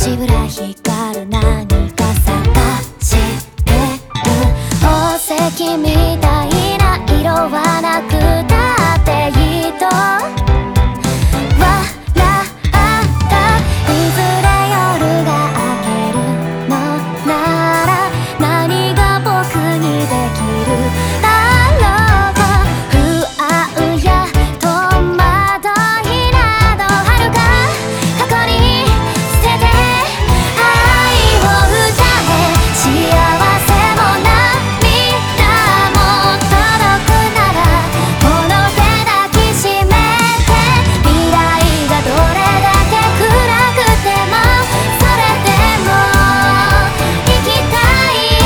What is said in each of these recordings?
ちぶら光る何か探してる。宝石みたいな色はなくたっていいと笑ったいずれ夜が明けるのなら何が僕にできるだろうか。不安や戸惑いなどはるか過去に捨てて愛を歌え。幸せも涙も届くならこの手抱きしめて。未来がどれだけ暗くてもそれでも生きたい。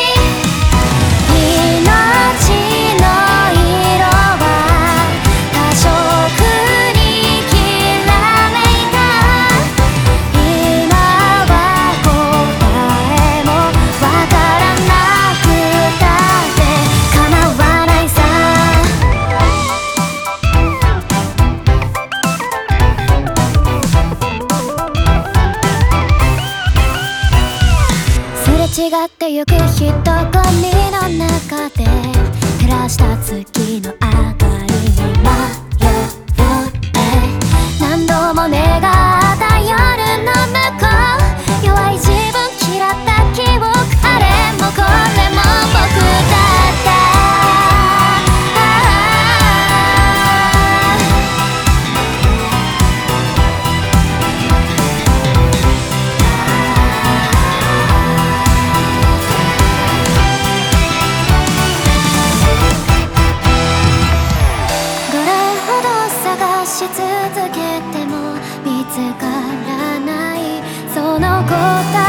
命の色は多色にきらめいた。今は答えもわからなくたって構わないさ。すれ違ってゆく人混みの中で照らした月の明かりに迷って何度も願った夜の向こう。弱い自分嫌った記憶あれもこれも僕だった。どれほど探し続けても見つからないその答え